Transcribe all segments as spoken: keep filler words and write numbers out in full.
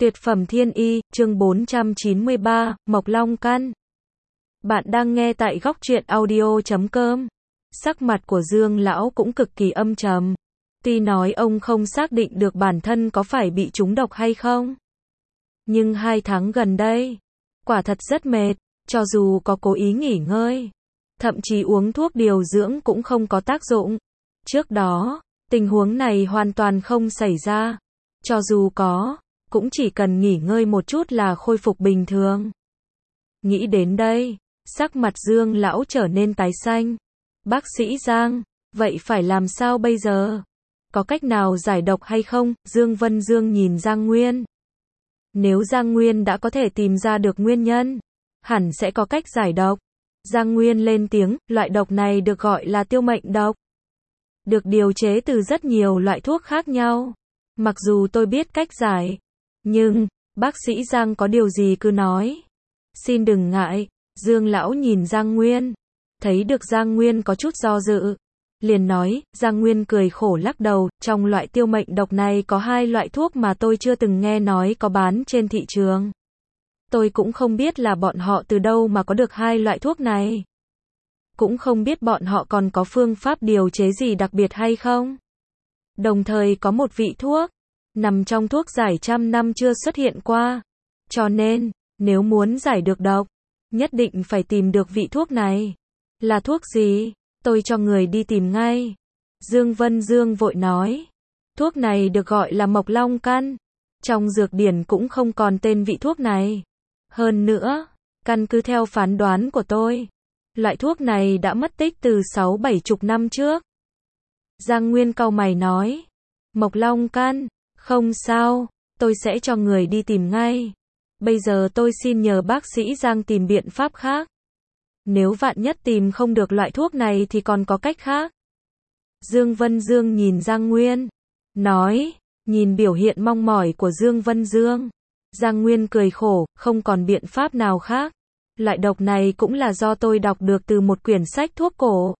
Tuyệt phẩm thiên y, chương bốn trăm chín mươi ba, Mộc Long Căn. Bạn đang nghe tại góc truyện audio chấm com. Sắc mặt của Dương lão cũng cực kỳ âm trầm. Tuy nói ông không xác định được bản thân có phải bị trúng độc hay không. Nhưng hai tháng gần đây, quả thật rất mệt, cho dù có cố ý nghỉ ngơi. Thậm chí uống thuốc điều dưỡng cũng không có tác dụng. Trước đó, tình huống này hoàn toàn không xảy ra. Cho dù có, cũng chỉ cần nghỉ ngơi một chút là khôi phục bình thường. Nghĩ đến đây, sắc mặt Dương lão trở nên tái xanh. Bác sĩ Giang, vậy phải làm sao bây giờ? Có cách nào giải độc hay không? Dương Vân Dương nhìn Giang Nguyên. Nếu Giang Nguyên đã có thể tìm ra được nguyên nhân, hẳn sẽ có cách giải độc. Giang Nguyên lên tiếng, loại độc này được gọi là tiêu mệnh độc. Được điều chế từ rất nhiều loại thuốc khác nhau. Mặc dù tôi biết cách giải, nhưng, bác sĩ Giang có điều gì cứ nói. Xin đừng ngại. Dương lão nhìn Giang Nguyên. Thấy được Giang Nguyên có chút do dự. Liền nói, Giang Nguyên cười khổ lắc đầu, trong loại tiêu mệnh độc này có hai loại thuốc mà tôi chưa từng nghe nói có bán trên thị trường. Tôi cũng không biết là bọn họ từ đâu mà có được hai loại thuốc này. Cũng không biết bọn họ còn có phương pháp điều chế gì đặc biệt hay không. Đồng thời có một vị thuốc nằm trong thuốc giải trăm năm chưa xuất hiện qua. Cho nên, nếu muốn giải được độc, nhất định phải tìm được vị thuốc này. Là thuốc gì? Tôi cho người đi tìm ngay. Dương Vân Dương vội nói. Thuốc này được gọi là Mộc Long Căn. Trong dược điển cũng không còn tên vị thuốc này. Hơn nữa, căn cứ theo phán đoán của tôi, loại thuốc này đã mất tích từ sáu bảy chục năm trước. Giang Nguyên cau mày nói. Mộc Long Căn. Không sao, tôi sẽ cho người đi tìm ngay. Bây giờ tôi xin nhờ bác sĩ Giang tìm biện pháp khác. Nếu vạn nhất tìm không được loại thuốc này thì còn có cách khác. Dương Vân Dương nhìn Giang Nguyên. Nói, nhìn biểu hiện mong mỏi của Dương Vân Dương. Giang Nguyên cười khổ, không còn biện pháp nào khác. Loại độc này cũng là do tôi đọc được từ một quyển sách thuốc cổ.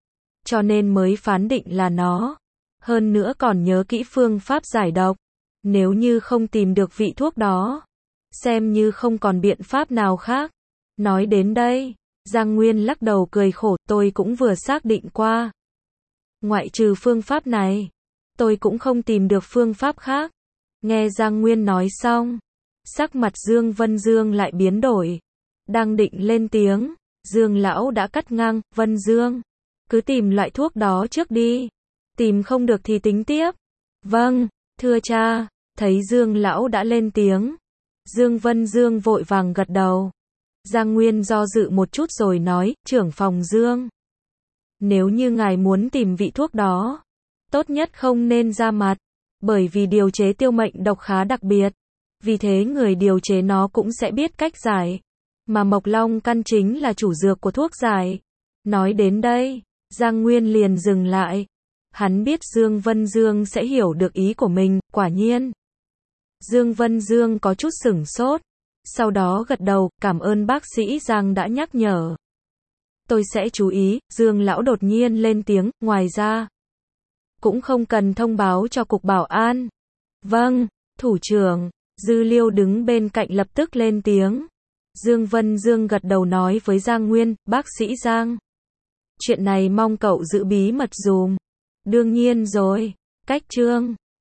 Cho nên mới phán định là nó. Hơn nữa còn nhớ kỹ phương pháp giải độc. Nếu như không tìm được vị thuốc đó, xem như không còn biện pháp nào khác. Nói đến đây, Giang Nguyên lắc đầu cười khổ, tôi cũng vừa xác định qua. Ngoại trừ phương pháp này, tôi cũng không tìm được phương pháp khác. Nghe Giang Nguyên nói xong, sắc mặt Dương Vân Dương lại biến đổi. Đang định lên tiếng, Dương lão đã cắt ngang, Vân Dương, cứ tìm loại thuốc đó trước đi. Tìm không được thì tính tiếp. Vâng, thưa cha. Thấy Dương lão đã lên tiếng, Dương Vân Dương vội vàng gật đầu. Giang Nguyên do dự một chút rồi nói, trưởng phòng Dương, nếu như ngài muốn tìm vị thuốc đó, tốt nhất không nên ra mặt, bởi vì điều chế tiêu mệnh độc khá đặc biệt. Vì thế người điều chế nó cũng sẽ biết cách giải. Mà Mộc Long Căn chính là chủ dược của thuốc giải. Nói đến đây, Giang Nguyên liền dừng lại. Hắn biết Dương Vân Dương sẽ hiểu được ý của mình, quả nhiên. Dương Vân Dương có chút sửng sốt. Sau đó gật đầu, cảm ơn bác sĩ Giang đã nhắc nhở. Tôi sẽ chú ý. Dương lão đột nhiên lên tiếng, ngoài ra, cũng không cần thông báo cho cục bảo an. Vâng, thủ trưởng. Dư Liêu đứng bên cạnh lập tức lên tiếng. Dương Vân Dương gật đầu nói với Giang Nguyên, bác sĩ Giang, chuyện này mong cậu giữ bí mật dùm. Đương nhiên rồi. Cách chương